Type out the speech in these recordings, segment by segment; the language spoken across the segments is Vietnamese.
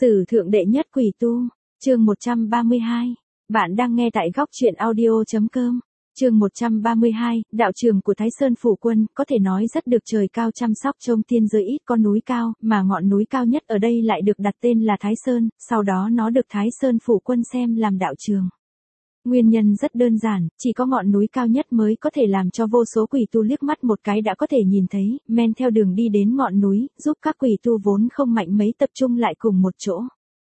Sử thượng đệ nhất quỷ tu, chương 132. Bạn đang nghe tại góc truyện audio.com. Chương 132, đạo trường của Thái Sơn Phủ Quân, có thể nói rất được trời cao chăm sóc trông tiên giới ít có núi cao, mà ngọn núi cao nhất ở đây lại được đặt tên là Thái Sơn, sau đó nó được Thái Sơn Phủ Quân xem làm đạo trường. Nguyên nhân rất đơn giản, chỉ có ngọn núi cao nhất mới có thể làm cho vô số quỷ tu liếc mắt một cái đã có thể nhìn thấy, men theo đường đi đến ngọn núi, giúp các quỷ tu vốn không mạnh mấy tập trung lại cùng một chỗ.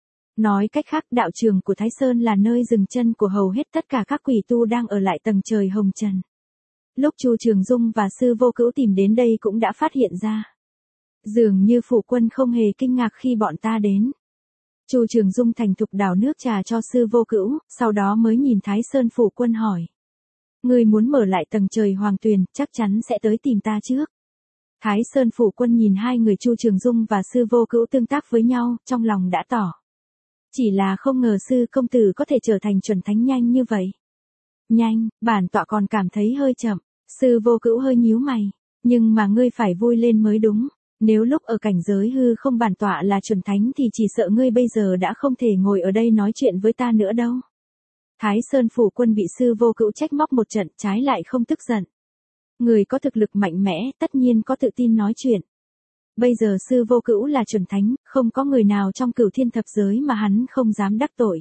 Nói cách khác, đạo trường của Thái Sơn là nơi dừng chân của hầu hết tất cả các quỷ tu đang ở lại tầng trời hồng trần. Lúc Chu Trường Dung và Sư Vô Cữu tìm đến đây cũng đã phát hiện ra. Dường như Phủ Quân không hề kinh ngạc khi bọn ta đến. Chu Trường Dung thành thục đảo nước trà cho Sư Vô Cữu, sau đó mới nhìn Thái Sơn Phủ Quân hỏi. Ngươi muốn mở lại tầng trời hoàng tuyền, chắc chắn sẽ tới tìm ta trước. Thái Sơn Phủ Quân nhìn hai người Chu Trường Dung và Sư Vô Cữu tương tác với nhau, trong lòng đã tỏ. Chỉ là không ngờ Sư công tử có thể trở thành chuẩn thánh nhanh như vậy. Nhanh, bản tọa còn cảm thấy hơi chậm. Sư Vô Cữu hơi nhíu mày. Nhưng mà ngươi phải vui lên mới đúng. Nếu lúc ở cảnh giới hư không bản tọa là chuẩn thánh thì chỉ sợ ngươi bây giờ đã không thể ngồi ở đây nói chuyện với ta nữa đâu. Thái Sơn Phủ Quân bị Sư Vô Cữu trách móc một trận, trái lại không tức giận. Người có thực lực mạnh mẽ, tất nhiên có tự tin nói chuyện. Bây giờ Sư Vô Cữu là chuẩn thánh, không có người nào trong Cửu Thiên thập giới mà hắn không dám đắc tội.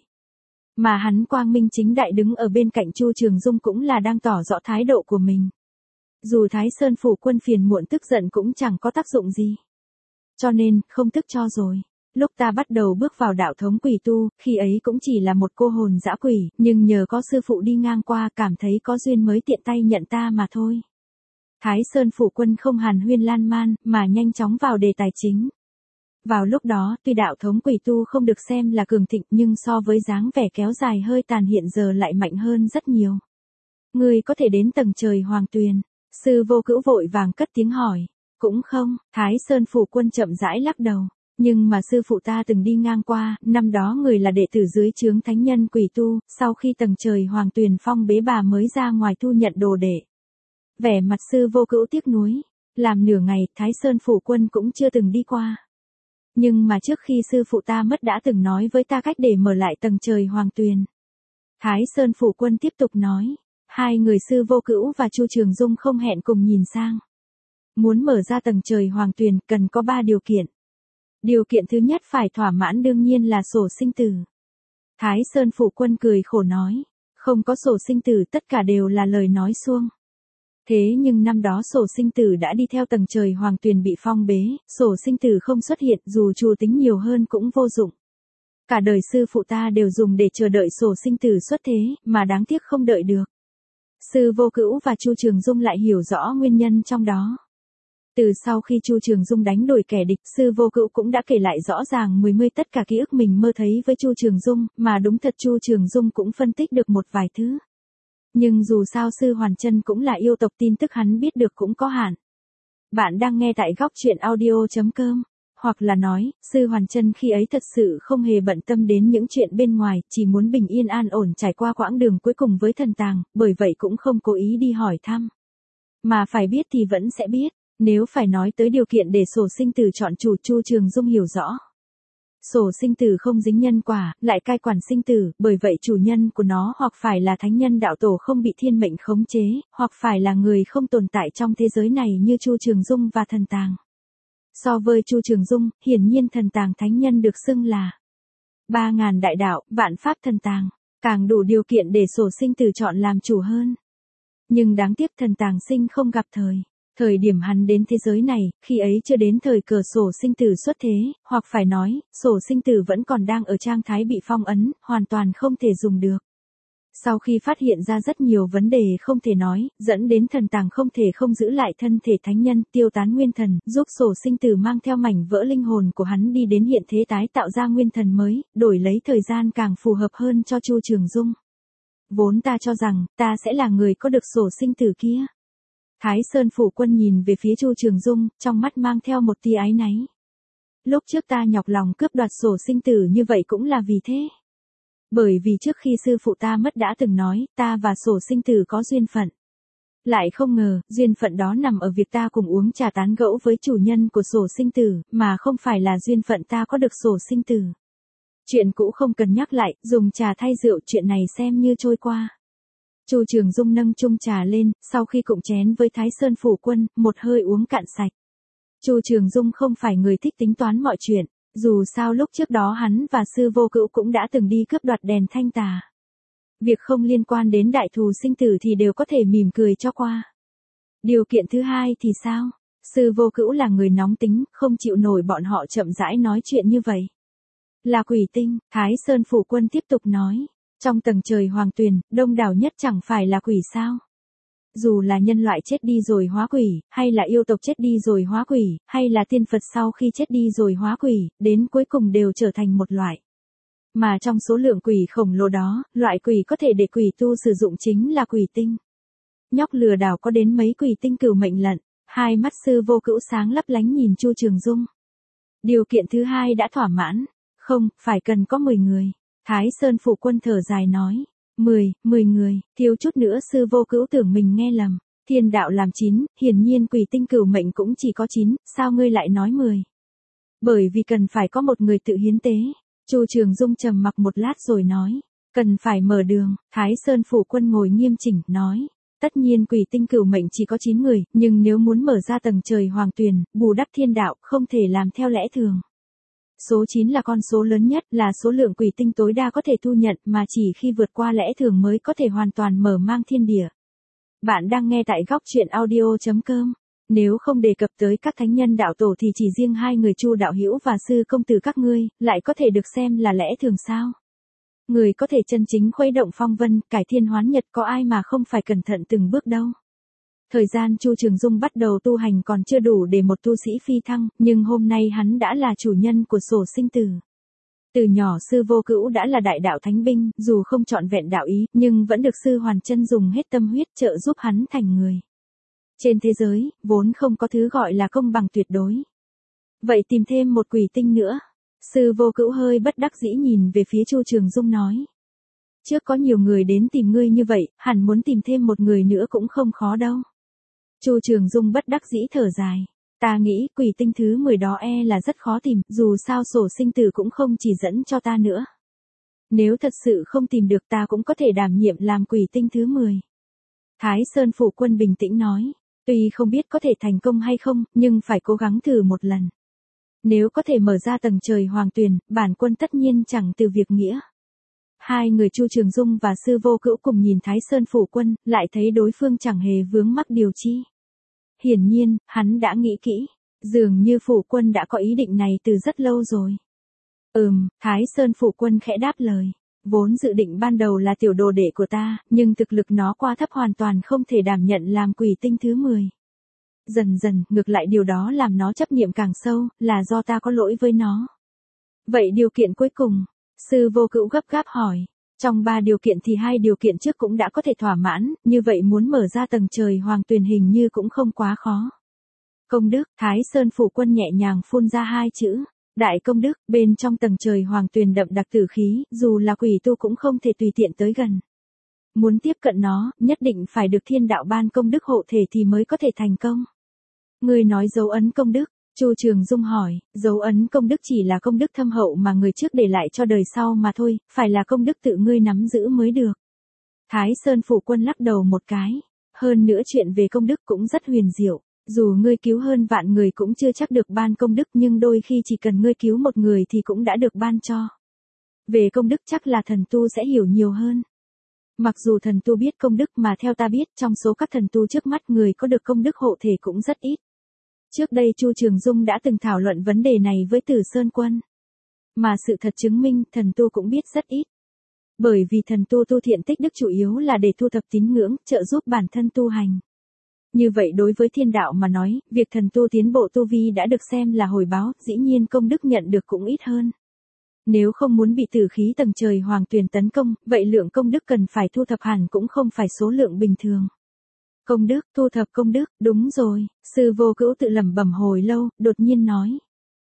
Mà hắn quang minh chính đại đứng ở bên cạnh Chu Trường Dung cũng là đang tỏ rõ thái độ của mình. Dù Thái Sơn Phủ Quân phiền muộn tức giận cũng chẳng có tác dụng gì. Cho nên, không tức cho rồi. Lúc ta bắt đầu bước vào đạo thống quỷ tu, khi ấy cũng chỉ là một cô hồn dã quỷ, nhưng nhờ có sư phụ đi ngang qua cảm thấy có duyên mới tiện tay nhận ta mà thôi. Thái Sơn Phủ Quân không hàn huyên lan man, mà nhanh chóng vào đề tài chính. Vào lúc đó, tuy đạo thống quỷ tu không được xem là cường thịnh nhưng so với dáng vẻ kéo dài hơi tàn hiện giờ lại mạnh hơn rất nhiều. Ngươi có thể đến tầng trời hoàng tuyền. Sư Vô Cữu vội vàng cất tiếng hỏi. Cũng không, Thái Sơn Phủ Quân chậm rãi lắc đầu. Nhưng mà sư phụ ta từng đi ngang qua, năm đó người là đệ tử dưới trướng thánh nhân quỷ tu, sau khi tầng trời hoàng tuyền phong bế bà mới ra ngoài thu nhận đồ đệ. Vẻ mặt Sư Vô Cữu tiếc nuối, làm nửa ngày Thái Sơn Phủ Quân cũng chưa từng đi qua. Nhưng mà trước khi sư phụ ta mất đã từng nói với ta cách để mở lại tầng trời hoàng tuyền. Thái Sơn Phủ Quân tiếp tục nói, hai người Sư Vô Cữu và Chu Trường Dung không hẹn cùng nhìn sang. Muốn mở ra tầng trời hoàng tuyền cần có 3 điều kiện. Điều kiện thứ nhất phải thỏa mãn đương nhiên là sổ sinh tử. Thái Sơn Phủ Quân cười khổ nói, không có sổ sinh tử tất cả đều là lời nói suông. Thế nhưng năm đó sổ sinh tử đã đi theo tầng trời hoàng tuyền bị phong bế, sổ sinh tử không xuất hiện dù chùa tính nhiều hơn cũng vô dụng. Cả đời sư phụ ta đều dùng để chờ đợi sổ sinh tử xuất thế, mà đáng tiếc không đợi được. Sư Vô Cữu và Chu Trường Dung lại hiểu rõ nguyên nhân trong đó. Từ sau khi Chu Trường Dung đánh đuổi kẻ địch, Sư Vô Cữu cũng đã kể lại rõ ràng mươi tất cả ký ức mình mơ thấy với Chu Trường Dung, mà đúng thật Chu Trường Dung cũng phân tích được một vài thứ. Nhưng dù sao Sư Hoàn Chân cũng là yêu tộc, tin tức hắn biết được cũng có hạn. Bạn đang nghe tại góc truyện audio.com. Hoặc là nói, Sư Hoàn Chân khi ấy thật sự không hề bận tâm đến những chuyện bên ngoài, chỉ muốn bình yên an ổn trải qua quãng đường cuối cùng với thần tàng, bởi vậy cũng không cố ý đi hỏi thăm. Mà phải biết thì vẫn sẽ biết, nếu phải nói tới điều kiện để sổ sinh tử chọn chủ, Chu Trường Dung hiểu rõ. Sổ sinh tử không dính nhân quả, lại cai quản sinh tử, bởi vậy chủ nhân của nó hoặc phải là thánh nhân đạo tổ không bị thiên mệnh khống chế, hoặc phải là người không tồn tại trong thế giới này như Chu Trường Dung và thần tàng. So với Chu Trường Dung, hiển nhiên thần tàng thánh nhân được xưng là 3.000 đại đạo, vạn pháp thần tàng, càng đủ điều kiện để sổ sinh tử chọn làm chủ hơn. Nhưng đáng tiếc thần tàng sinh không gặp thời. Thời điểm hắn đến thế giới này, khi ấy chưa đến thời cờ sổ sinh tử xuất thế, hoặc phải nói, sổ sinh tử vẫn còn đang ở trạng thái bị phong ấn, hoàn toàn không thể dùng được. Sau khi phát hiện ra rất nhiều vấn đề không thể nói, dẫn đến thần tàng không thể không giữ lại thân thể thánh nhân, tiêu tán nguyên thần, giúp sổ sinh tử mang theo mảnh vỡ linh hồn của hắn đi đến hiện thế tái tạo ra nguyên thần mới, đổi lấy thời gian càng phù hợp hơn cho Chu Trường Dung. Vốn ta cho rằng, ta sẽ là người có được sổ sinh tử kia. Thái Sơn Phủ Quân nhìn về phía Chu Trường Dung, trong mắt mang theo một tia áy náy. Lúc trước ta nhọc lòng cướp đoạt sổ sinh tử như vậy cũng là vì thế. Bởi vì trước khi sư phụ ta mất đã từng nói, ta và sổ sinh tử có duyên phận. Lại không ngờ, duyên phận đó nằm ở việc ta cùng uống trà tán gẫu với chủ nhân của sổ sinh tử, mà không phải là duyên phận ta có được sổ sinh tử. Chuyện cũ không cần nhắc lại, dùng trà thay rượu, chuyện này xem như trôi qua. Chu Trường Dung nâng chung trà lên, sau khi cụng chén với Thái Sơn Phủ Quân, một hơi uống cạn sạch. Chu Trường Dung không phải người thích tính toán mọi chuyện, dù sao lúc trước đó hắn và Sư Vô Cữu cũng đã từng đi cướp đoạt đèn thanh tà. Việc không liên quan đến đại thù sinh tử thì đều có thể mỉm cười cho qua. Điều kiện thứ hai thì sao? Sư Vô Cữu là người nóng tính, không chịu nổi bọn họ chậm rãi nói chuyện như vậy. Là quỷ tinh, Thái Sơn Phủ Quân tiếp tục nói. Trong tầng trời hoàng tuyền, đông đảo nhất chẳng phải là quỷ sao? Dù là nhân loại chết đi rồi hóa quỷ, hay là yêu tộc chết đi rồi hóa quỷ, hay là tiên Phật sau khi chết đi rồi hóa quỷ, đến cuối cùng đều trở thành một loại. Mà trong số lượng quỷ khổng lồ đó, loại quỷ có thể để quỷ tu sử dụng chính là quỷ tinh. Nhóc lừa đảo có đến mấy quỷ tinh cửu mệnh lận, hai mắt Sư Vô Cữu sáng lấp lánh nhìn Chu Trường Dung. Điều kiện thứ hai đã thỏa mãn, không, phải cần có 10 người. Thái Sơn Phủ Quân thở dài nói, 10 người, thiếu chút nữa Sư Vô Cữu tưởng mình nghe lầm. Thiên đạo làm 9, hiển nhiên quỷ tinh cửu mệnh cũng chỉ có 9, sao ngươi lại nói 10? Bởi vì cần phải có một người tự hiến tế. Chu Trường Dung trầm mặc một lát rồi nói, cần phải mở đường. Thái Sơn Phủ Quân ngồi nghiêm chỉnh, nói, tất nhiên quỷ tinh cửu mệnh chỉ có 9 người, nhưng nếu muốn mở ra tầng trời hoàng tuyền, bù đắp thiên đạo, không thể làm theo lẽ thường. Số 9 là con số lớn nhất, là số lượng quỷ tinh tối đa có thể thu nhận, mà chỉ khi vượt qua lẽ thường mới có thể hoàn toàn mở mang thiên địa. Bạn đang nghe tại góc truyện audio.com. Nếu không đề cập tới các thánh nhân đạo tổ thì chỉ riêng hai người Chu đạo hữu và Sư công tử các ngươi, lại có thể được xem là lẽ thường sao? Người có thể chân chính khuấy động phong vân, cải thiên hoán nhật, có ai mà không phải cẩn thận từng bước đâu. Thời gian Chu Trường Dung bắt đầu tu hành còn chưa đủ để một tu sĩ phi thăng, nhưng hôm nay hắn đã là chủ nhân của sổ sinh tử. Từ nhỏ Sư Vô Cữu đã là đại đạo thánh binh, dù không trọn vẹn đạo ý, nhưng vẫn được Sư Hoàn Chân dùng hết tâm huyết trợ giúp hắn thành người. Trên thế giới, vốn không có thứ gọi là công bằng tuyệt đối. Vậy tìm thêm một quỷ tinh nữa. Sư Vô Cữu hơi bất đắc dĩ nhìn về phía Chu Trường Dung nói. Trước có nhiều người đến tìm ngươi như vậy, hẳn muốn tìm thêm một người nữa cũng không khó đâu. Chu Trường Dung bất đắc dĩ thở dài. Ta nghĩ quỷ tinh thứ 10 đó là rất khó tìm, dù sao sổ sinh tử cũng không chỉ dẫn cho ta nữa. Nếu thật sự không tìm được ta cũng có thể đảm nhiệm làm quỷ tinh thứ 10. Thái Sơn Phủ Quân bình tĩnh nói. Tuy không biết có thể thành công hay không, nhưng phải cố gắng thử một lần. Nếu có thể mở ra tầng trời hoàng tuyền, bản quân tất nhiên chẳng từ việc nghĩa. Hai người Chu Trường Dung và Sư Vô Cữu cùng nhìn Thái Sơn Phủ Quân, lại thấy đối phương chẳng hề vướng mắc điều chi. Hiển nhiên, hắn đã nghĩ kỹ, dường như Phủ Quân đã có ý định này từ rất lâu rồi. Thái Sơn Phủ Quân khẽ đáp lời. Vốn dự định ban đầu là tiểu đồ đệ của ta, nhưng thực lực nó quá thấp hoàn toàn không thể đảm nhận làm quỷ tinh thứ 10. Dần dần, ngược lại điều đó làm nó chấp niệm càng sâu, là do ta có lỗi với nó. Vậy điều kiện cuối cùng, Sư Vô Cữu gấp gáp hỏi. Trong 3 điều kiện thì 2 điều kiện trước cũng đã có thể thỏa mãn, như vậy muốn mở ra tầng trời hoàng tuyền hình như cũng không quá khó. Công đức, Thái Sơn Phủ Quân nhẹ nhàng phun ra 2 chữ. Đại công đức, bên trong tầng trời hoàng tuyền đậm đặc tử khí, dù là quỷ tu cũng không thể tùy tiện tới gần. Muốn tiếp cận nó, nhất định phải được thiên đạo ban công đức hộ thể thì mới có thể thành công. Người nói dấu ấn công đức, Chu Trường Dung hỏi, dấu ấn công đức chỉ là công đức thâm hậu mà người trước để lại cho đời sau mà thôi, phải là công đức tự ngươi nắm giữ mới được. Thái Sơn Phủ Quân lắc đầu một cái, hơn nữa chuyện về công đức cũng rất huyền diệu. Dù ngươi cứu hơn vạn người cũng chưa chắc được ban công đức, nhưng đôi khi chỉ cần ngươi cứu một người thì cũng đã được ban cho. Về công đức chắc là thần tu sẽ hiểu nhiều hơn. Mặc dù thần tu biết công đức mà theo ta biết trong số các thần tu trước mắt người có được công đức hộ thể cũng rất ít. Trước đây Chu Trường Dung đã từng thảo luận vấn đề này với Tử Sơn Quân. Mà sự thật chứng minh thần tu cũng biết rất ít. Bởi vì thần tu tu thiện tích đức chủ yếu là để thu thập tín ngưỡng, trợ giúp bản thân tu hành. Như vậy đối với thiên đạo mà nói, việc thần tu tiến bộ tu vi đã được xem là hồi báo, dĩ nhiên công đức nhận được cũng ít hơn. Nếu không muốn bị tử khí tầng trời hoàng tuyền tấn công, vậy lượng công đức cần phải thu thập hẳn cũng không phải số lượng bình thường. Công đức, thu thập công đức, đúng rồi, Sư Vô Cữu tự lẩm bẩm hồi lâu, đột nhiên nói.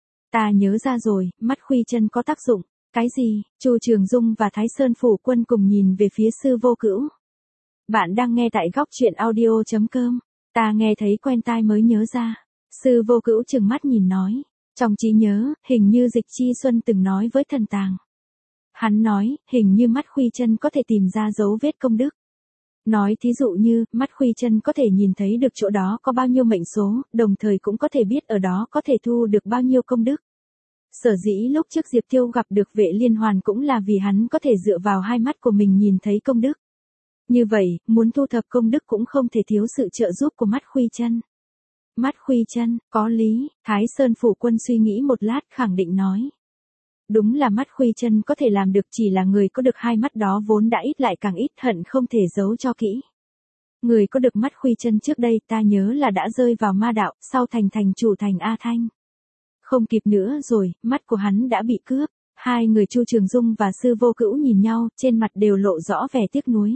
Ta nhớ ra rồi, mắt khuy chân có tác dụng. Cái gì? Chu Trường Dung và Thái Sơn Phủ Quân cùng nhìn về phía Sư Vô Cữu. Bạn đang nghe tại góc truyện audio.com. Ta nghe thấy quen tai mới nhớ ra. Sư Vô Cữu trừng mắt nhìn nói. Trong trí nhớ, hình như Dịch Chi Xuân từng nói với thần tàng. Hắn nói, hình như mắt Khuy Chân có thể tìm ra dấu vết công đức. Nói thí dụ như, mắt Khuy Chân có thể nhìn thấy được chỗ đó có bao nhiêu mệnh số, đồng thời cũng có thể biết ở đó có thể thu được bao nhiêu công đức. Sở dĩ lúc trước Diệp Tiêu gặp được Vệ Liên Hoàn cũng là vì hắn có thể dựa vào hai mắt của mình nhìn thấy công đức. Như vậy, muốn thu thập công đức cũng không thể thiếu sự trợ giúp của mắt Khuy Chân. Mắt Khuy Chân, có lý, Thái Sơn Phủ Quân suy nghĩ một lát khẳng định nói. Đúng là mắt Khuy Chân có thể làm được, chỉ là người có được hai mắt đó vốn đã ít lại càng ít, hận không thể giấu cho kỹ. Người có được mắt Khuy Chân trước đây ta nhớ là đã rơi vào ma đạo, sau thành chủ thành A Thanh. Không kịp nữa rồi, mắt của hắn đã bị cướp. Hai người Chu Trường Dung và Sư Vô Cữu nhìn nhau, trên mặt đều lộ rõ vẻ tiếc nuối.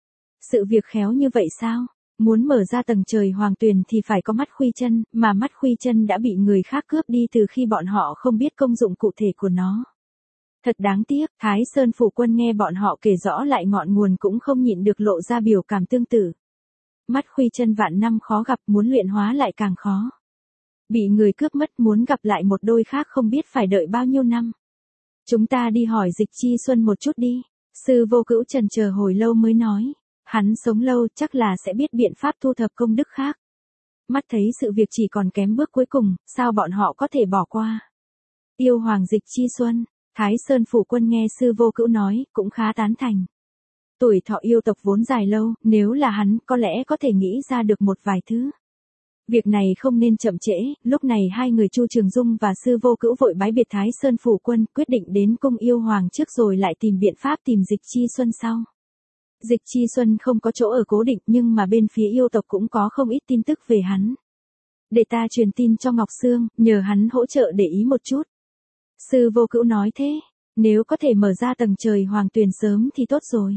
Sự việc khéo như vậy sao? Muốn mở ra tầng trời hoàng tuyền thì phải có mắt Khuy Chân, mà mắt Khuy Chân đã bị người khác cướp đi từ khi bọn họ không biết công dụng cụ thể của nó. Thật đáng tiếc, Thái Sơn Phủ Quân nghe bọn họ kể rõ lại ngọn nguồn cũng không nhịn được lộ ra biểu cảm tương tự. Mắt Khuy Chân vạn năm khó gặp, muốn luyện hóa lại càng khó. Bị người cướp mất, muốn gặp lại một đôi khác không biết phải đợi bao nhiêu năm. Chúng ta đi hỏi Dịch Chi Xuân một chút đi. Sư Vô Cữu chần chờ hồi lâu mới nói. Hắn sống lâu chắc là sẽ biết biện pháp thu thập công đức khác. Mắt thấy sự việc chỉ còn kém bước cuối cùng, sao bọn họ có thể bỏ qua. Yêu Hoàng Dịch Chi Xuân, Thái Sơn Phủ Quân nghe Sư Vô Cữu nói, cũng khá tán thành. Tuổi thọ yêu tộc vốn dài lâu, nếu là hắn có lẽ có thể nghĩ ra được một vài thứ. Việc này không nên chậm trễ, lúc này hai người Chu Trường Dung và Sư Vô Cữu vội bái biệt Thái Sơn Phủ Quân, quyết định đến cung yêu hoàng trước rồi lại tìm biện pháp tìm Dịch Chi Xuân sau. Dịch Chi Xuân không có chỗ ở cố định nhưng mà bên phía yêu tộc cũng có không ít tin tức về hắn. Để ta truyền tin cho Ngọc Sương, nhờ hắn hỗ trợ để ý một chút. Sư Vô Cữu nói thế, nếu có thể mở ra tầng trời hoàng tuyền sớm thì tốt rồi.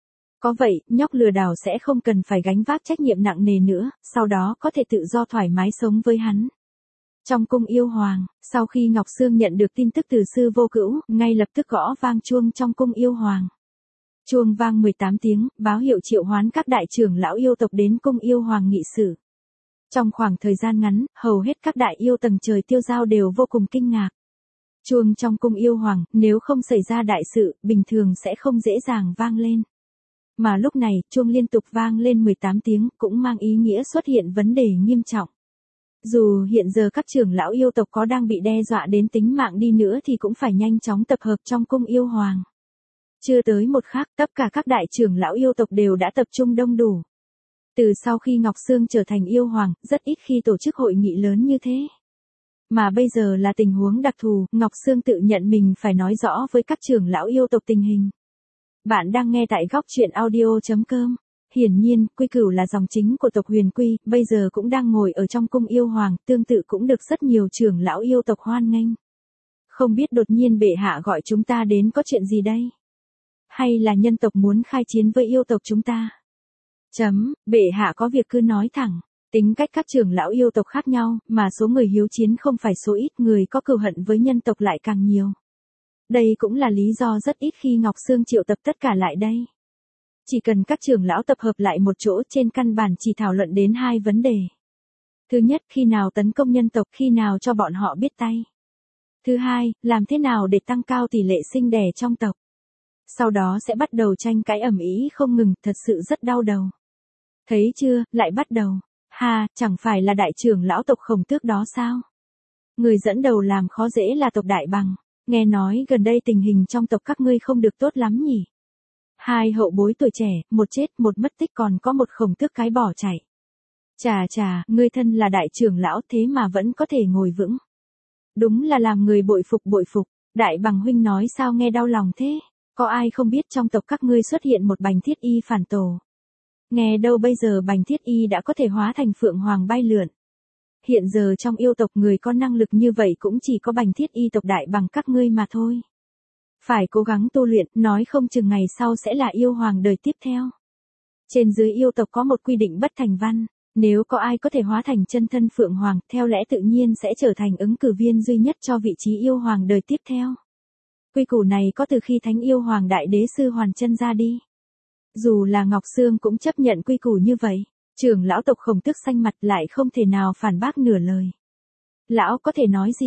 Có vậy, nhóc lừa đảo sẽ không cần phải gánh vác trách nhiệm nặng nề nữa, sau đó có thể tự do thoải mái sống với hắn. Trong cung yêu hoàng, sau khi Ngọc Sương nhận được tin tức từ Sư Vô Cữu, ngay lập tức gõ vang chuông trong cung yêu hoàng. Chuông vang 18 tiếng, báo hiệu triệu hoán các đại trưởng lão yêu tộc đến cung yêu hoàng nghị sự. Trong khoảng thời gian ngắn, hầu hết các đại yêu tầng trời tiêu giao đều vô cùng kinh ngạc. Chuông trong cung yêu hoàng, nếu không xảy ra đại sự, bình thường sẽ không dễ dàng vang lên. Mà lúc này, chuông liên tục vang lên 18 tiếng, cũng mang ý nghĩa xuất hiện vấn đề nghiêm trọng. Dù hiện giờ các trưởng lão yêu tộc có đang bị đe dọa đến tính mạng đi nữa thì cũng phải nhanh chóng tập hợp trong cung yêu hoàng. Chưa tới một khắc, tất cả các đại trưởng lão yêu tộc đều đã tập trung đông đủ. Từ sau khi Ngọc Sương trở thành yêu hoàng, rất ít khi tổ chức hội nghị lớn như thế. Mà bây giờ là tình huống đặc thù, Ngọc Sương tự nhận mình phải nói rõ với các trưởng lão yêu tộc tình hình. Bạn đang nghe tại góc truyện audio.com. Hiển nhiên, Quy Cửu là dòng chính của tộc Huyền Quy, bây giờ cũng đang ngồi ở trong cung yêu hoàng, tương tự cũng được rất nhiều trưởng lão yêu tộc hoan nghênh. Không biết đột nhiên bệ hạ gọi chúng ta đến có chuyện gì đây? Hay là nhân tộc muốn khai chiến với yêu tộc chúng ta? Bệ hạ có việc cứ nói thẳng. Tính cách các trưởng lão yêu tộc khác nhau, mà số người hiếu chiến không phải số ít, người có cừu hận với nhân tộc lại càng nhiều. Đây cũng là lý do rất ít khi Ngọc Sương triệu tập tất cả lại đây. Chỉ cần các trưởng lão tập hợp lại một chỗ, trên căn bản chỉ thảo luận đến hai vấn đề. Thứ nhất, khi nào tấn công nhân tộc, khi nào cho bọn họ biết tay. Thứ hai, làm thế nào để tăng cao tỷ lệ sinh đẻ trong tộc. Sau đó sẽ bắt đầu tranh cãi ầm ĩ không ngừng, thật sự rất đau đầu. Thấy chưa, lại bắt đầu. Ha, chẳng phải là đại trưởng lão tộc Khổng Tước đó sao? Người dẫn đầu làm khó dễ là tộc Đại Bằng. Nghe nói gần đây tình hình trong tộc các ngươi không được tốt lắm nhỉ? Hai hậu bối tuổi trẻ, một chết một mất tích, còn có một Khổng Tước cái bỏ chạy. Chà, ngươi thân là đại trưởng lão thế mà vẫn có thể ngồi vững. Đúng là làm người bội phục. Đại Bằng huynh nói sao nghe đau lòng thế? Có ai không biết trong tộc các ngươi xuất hiện một Bành Thiết Y phản tổ? Nghe đâu bây giờ Bành Thiết Y đã có thể hóa thành phượng hoàng bay lượn. Hiện giờ trong yêu tộc người có năng lực như vậy cũng chỉ có Bành Thiết Y tộc Đại Bằng các ngươi mà thôi. Phải cố gắng tu luyện, nói không chừng ngày sau sẽ là yêu hoàng đời tiếp theo. Trên dưới yêu tộc có một quy định bất thành văn, nếu có ai có thể hóa thành chân thân phượng hoàng, theo lẽ tự nhiên sẽ trở thành ứng cử viên duy nhất cho vị trí yêu hoàng đời tiếp theo. Quy củ này có từ khi Thánh Yêu Hoàng Đại Đế Sư Hoàn Chân ra đi. Dù là Ngọc Sương cũng chấp nhận quy củ như vậy, trưởng lão tộc Khổng Tước xanh mặt lại không thể nào phản bác nửa lời. Lão có thể nói gì?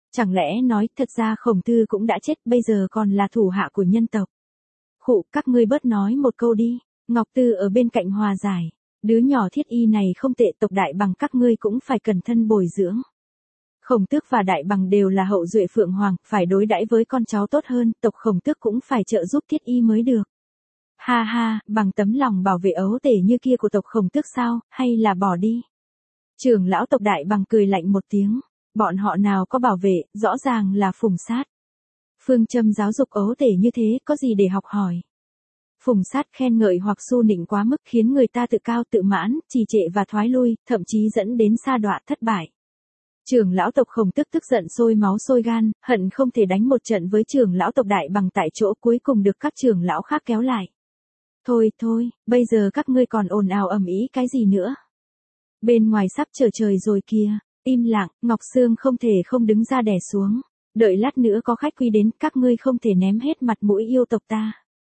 Chẳng lẽ nói thật ra Khổng Tư cũng đã chết bây giờ còn là thủ hạ của nhân tộc. Khụ, các ngươi bớt nói một câu đi. Ngọc Tư ở bên cạnh hòa giải. Đứa nhỏ Thiết Y này không tệ, tộc Đại Bằng các ngươi cũng phải cẩn thân bồi dưỡng. Khổng Tước và Đại Bằng đều là hậu duệ Phượng Hoàng, phải đối đãi với con cháu tốt hơn, tộc Khổng Tước cũng phải trợ giúp Thiết Y mới được. Ha ha, bằng tấm lòng bảo vệ ấu tể như kia của tộc Khổng Tước sao, hay là bỏ đi. Trưởng lão tộc Đại Bằng cười lạnh một tiếng, bọn họ nào có bảo vệ, rõ ràng là phùng sát. Phương châm giáo dục ấu tể như thế, có gì để học hỏi. Phùng sát khen ngợi hoặc su nịnh quá mức khiến người ta tự cao tự mãn, trì trệ và thoái lui, thậm chí dẫn đến sa đọa thất bại. Trưởng lão tộc Khổng Tước tức giận sôi máu sôi gan, hận không thể đánh một trận với trưởng lão tộc Đại Bằng tại chỗ, cuối cùng được các trưởng lão khác kéo lại. Thôi thôi, bây giờ các ngươi còn ồn ào ầm ĩ cái gì nữa? Bên ngoài sắp trở trời rồi kìa. Im lặng, Ngọc Sương không thể không đứng ra đè xuống. Đợi lát nữa có khách quý đến, các ngươi không thể ném hết mặt mũi yêu tộc ta.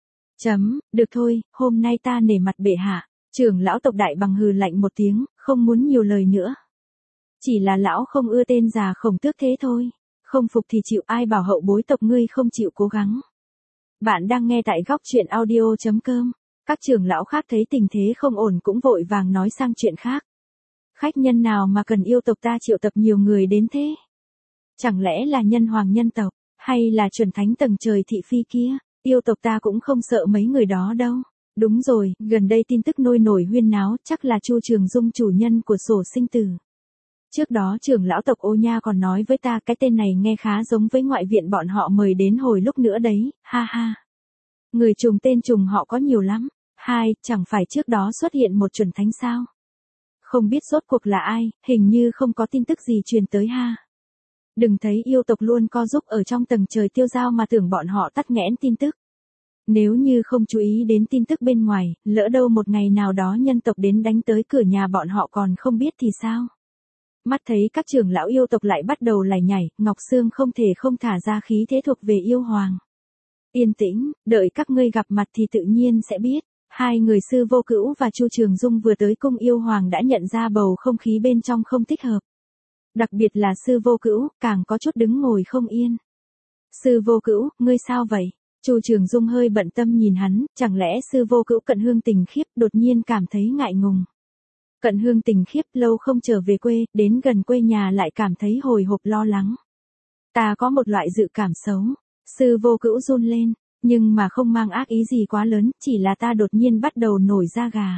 Được thôi, hôm nay ta nể mặt bệ hạ. Trưởng lão tộc Đại Bằng hừ lạnh một tiếng, không muốn nhiều lời nữa. Chỉ là lão không ưa tên già Khổng Tước thế thôi. Không phục thì chịu, ai bảo hậu bối tộc ngươi không chịu cố gắng. Bạn đang nghe tại góc truyện audio.com. Các trưởng lão khác thấy tình thế không ổn cũng vội vàng nói sang chuyện khác. Khách nhân nào mà cần yêu tộc ta triệu tập nhiều người đến thế? Chẳng lẽ là nhân hoàng nhân tộc, hay là chuẩn thánh tầng trời thị phi kia? Yêu tộc ta cũng không sợ mấy người đó đâu. Đúng rồi, gần đây tin tức nôi nổi huyên náo, chắc là Chu Trường Dung chủ nhân của sổ sinh tử. Trước đó trưởng lão tộc Ô Nha còn nói với ta cái tên này nghe khá giống với ngoại viện bọn họ mời đến hồi lúc nữa đấy, ha ha. Người trùng tên trùng họ có nhiều lắm. Chẳng phải trước đó xuất hiện một chuẩn thánh sao? Không biết rốt cuộc là ai, hình như không có tin tức gì truyền tới ha. Đừng thấy yêu tộc luôn co giúp ở trong tầng trời tiêu dao mà tưởng bọn họ tắc nghẽn tin tức. Nếu như không chú ý đến tin tức bên ngoài, lỡ đâu một ngày nào đó nhân tộc đến đánh tới cửa nhà bọn họ còn không biết thì sao? Mắt thấy các trưởng lão yêu tộc lại bắt đầu lải nhải, Ngọc Sương không thể không thả ra khí thế thuộc về yêu hoàng. Yên tĩnh, đợi các ngươi gặp mặt thì tự nhiên sẽ biết. Hai người Sư Vô Cữu và Chu Trường Dung vừa tới cung yêu hoàng đã nhận ra bầu không khí bên trong không thích hợp. Đặc biệt là Sư Vô Cữu, càng có chút đứng ngồi không yên. Sư Vô Cữu, ngươi sao vậy? Chu Trường Dung hơi bận tâm nhìn hắn, chẳng lẽ Sư Vô Cữu Cận Hương Tình Khiếp đột nhiên cảm thấy ngại ngùng. Cận Hương Tình Khiếp lâu không trở về quê, đến gần quê nhà lại cảm thấy hồi hộp lo lắng. Ta có một loại dự cảm xấu. Sư Vô Cữu run lên, nhưng mà không mang ác ý gì quá lớn, chỉ là ta đột nhiên bắt đầu nổi da gà.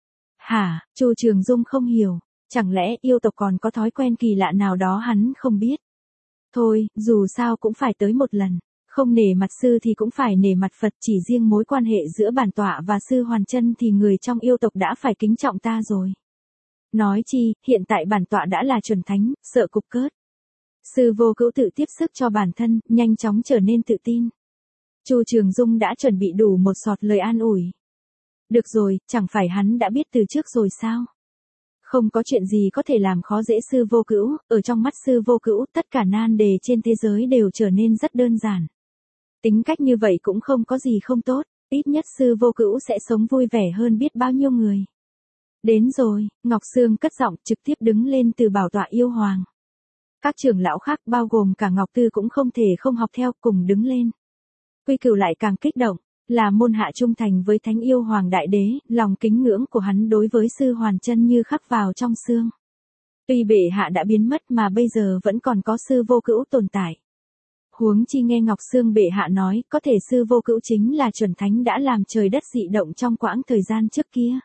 Hả? Chu Trường Dung không hiểu, chẳng lẽ yêu tộc còn có thói quen kỳ lạ nào đó hắn không biết. Thôi, dù sao cũng phải tới một lần, không nể mặt sư thì cũng phải nể mặt Phật, chỉ riêng mối quan hệ giữa bản tọa và sư Hoàn Chân thì người trong yêu tộc đã phải kính trọng ta rồi. Nói chi, hiện tại bản tọa đã là chuẩn thánh, sợ cục cớt. Sư Vô Cữu tự tiếp sức cho bản thân, nhanh chóng trở nên tự tin. Chu Trường Dung đã chuẩn bị đủ một sọt lời an ủi. Được rồi, chẳng phải hắn đã biết từ trước rồi sao? Không có chuyện gì có thể làm khó dễ Sư Vô Cữu, ở trong mắt Sư Vô Cữu, tất cả nan đề trên thế giới đều trở nên rất đơn giản. Tính cách như vậy cũng không có gì không tốt, ít nhất Sư Vô Cữu sẽ sống vui vẻ hơn biết bao nhiêu người. Đến rồi, Ngọc Sương cất giọng trực tiếp đứng lên từ bảo tọa yêu hoàng. Các trưởng lão khác bao gồm cả Ngọc Tư cũng không thể không học theo cùng đứng lên. Quy Cửu lại càng kích động, là môn hạ trung thành với Thánh Yêu Hoàng Đại Đế, lòng kính ngưỡng của hắn đối với Sư Hoàn Chân như khắc vào trong xương. Tuy bệ hạ đã biến mất mà bây giờ vẫn còn có Sư Vô Cữu tồn tại. Huống chi nghe Ngọc Sương bệ hạ nói, có thể Sư Vô Cữu chính là chuẩn thánh đã làm trời đất dị động trong quãng thời gian trước kia.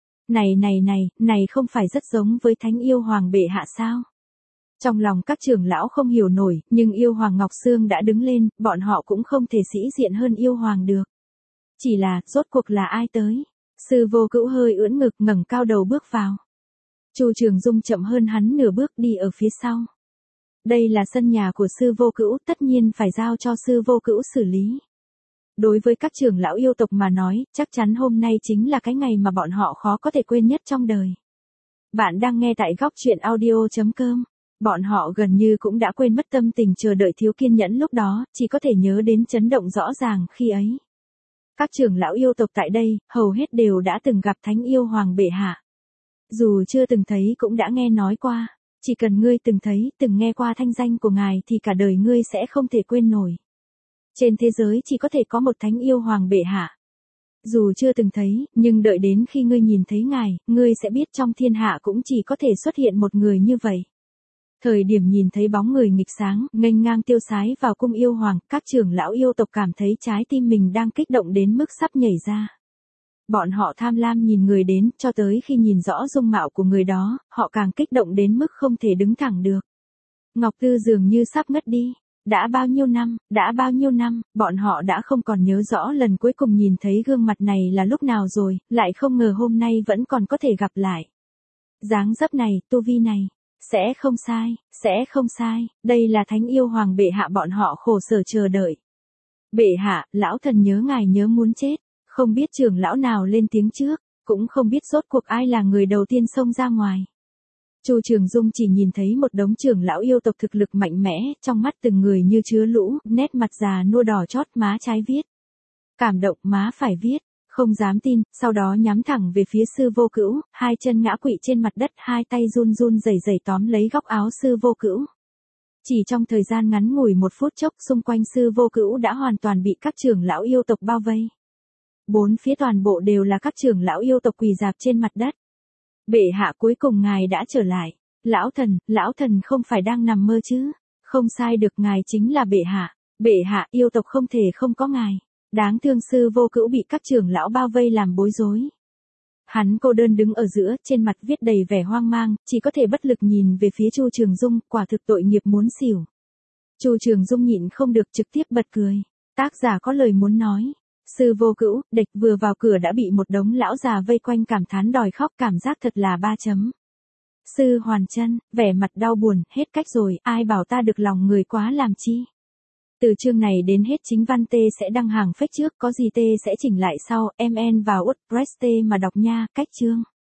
Này không phải rất giống với Thánh Yêu Hoàng bệ hạ sao? Trong lòng các trưởng lão không hiểu nổi, nhưng yêu hoàng Ngọc Sương đã đứng lên, bọn họ cũng không thể sĩ diện hơn yêu hoàng được. Chỉ là, rốt cuộc là ai tới? Sư Vô Cữu hơi ưỡn ngực ngẩng cao đầu bước vào. Chu Trường Dung chậm hơn hắn nửa bước đi ở phía sau. Đây là sân nhà của Sư Vô Cữu, tất nhiên phải giao cho Sư Vô Cữu xử lý. Đối với các trưởng lão yêu tộc mà nói, chắc chắn hôm nay chính là cái ngày mà bọn họ khó có thể quên nhất trong đời. Bạn đang nghe tại góc truyện audio.com. Bọn họ gần như cũng đã quên mất tâm tình chờ đợi thiếu kiên nhẫn lúc đó, chỉ có thể nhớ đến chấn động rõ ràng khi ấy. Các trưởng lão yêu tộc tại đây, hầu hết đều đã từng gặp Thánh Yêu Hoàng bệ hạ. Dù chưa từng thấy cũng đã nghe nói qua, Chỉ cần ngươi từng thấy, từng nghe qua thanh danh của ngài thì cả đời ngươi sẽ không thể quên nổi. Trên thế giới chỉ có thể có một thánh yêu hoàng bệ hạ. Dù chưa từng thấy, nhưng đợi đến khi ngươi nhìn thấy ngài, ngươi sẽ biết trong thiên hạ cũng chỉ có thể xuất hiện một người như vậy. Thời điểm nhìn thấy bóng người nghịch sáng, nghênh ngang tiêu sái vào cung yêu hoàng, các trưởng lão yêu tộc cảm thấy trái tim mình đang kích động đến mức sắp nhảy ra. Bọn họ tham lam nhìn người đến, cho tới khi nhìn rõ dung mạo của người đó, họ càng kích động đến mức không thể đứng thẳng được. Ngọc Tư dường như sắp ngất đi. Đã bao nhiêu năm, bọn họ đã không còn nhớ rõ lần cuối cùng nhìn thấy gương mặt này là lúc nào rồi, lại không ngờ hôm nay vẫn còn có thể gặp lại. Dáng dấp này, tu vi này, sẽ không sai, đây là thánh yêu hoàng bệ hạ bọn họ khổ sở chờ đợi. Bệ hạ, lão thần nhớ ngài nhớ muốn chết, không biết trưởng lão nào lên tiếng trước, cũng không biết rốt cuộc ai là người đầu tiên xông ra ngoài. Chu Trường Dung chỉ nhìn thấy một đống trưởng lão yêu tộc thực lực mạnh mẽ, trong mắt từng người như chứa lũ, nét mặt già nua đỏ chót, má trái viết. Cảm động, má phải viết, không dám tin, sau đó nhắm thẳng về phía Sư Vô Cữu, hai chân ngã quỵ trên mặt đất, hai tay run run rẩy rẩy tóm lấy góc áo Sư Vô Cữu. Chỉ trong thời gian ngắn ngủi một phút chốc, xung quanh Sư Vô Cữu đã hoàn toàn bị các trưởng lão yêu tộc bao vây. Bốn phía toàn bộ đều là các trưởng lão yêu tộc quỳ rạp trên mặt đất. Bệ hạ, cuối cùng ngài đã trở lại. Lão thần không phải đang nằm mơ chứ? Không sai được, ngài chính là bệ hạ. Bệ hạ, yêu tộc không thể không có ngài. Đáng thương Sư Vô Cữu bị các trưởng lão bao vây làm bối rối. Hắn cô đơn đứng ở giữa, trên mặt viết đầy vẻ hoang mang, chỉ có thể bất lực nhìn về phía Chu Trường Dung, quả thực tội nghiệp muốn xỉu. Chu Trường Dung nhịn không được trực tiếp bật cười. Tác giả có lời muốn nói. Sư Vô Cữu, địch vừa vào cửa đã bị một đống lão già vây quanh cảm thán đòi khóc, cảm giác thật là ba chấm. Sư Hoàn Chân, vẻ mặt đau buồn, hết cách rồi, ai bảo ta được lòng người quá làm chi. Từ chương này đến hết chính văn T sẽ đăng hàng fake trước, có gì T sẽ chỉnh lại sau, MN vào WordPress T mà đọc nha, cách chương.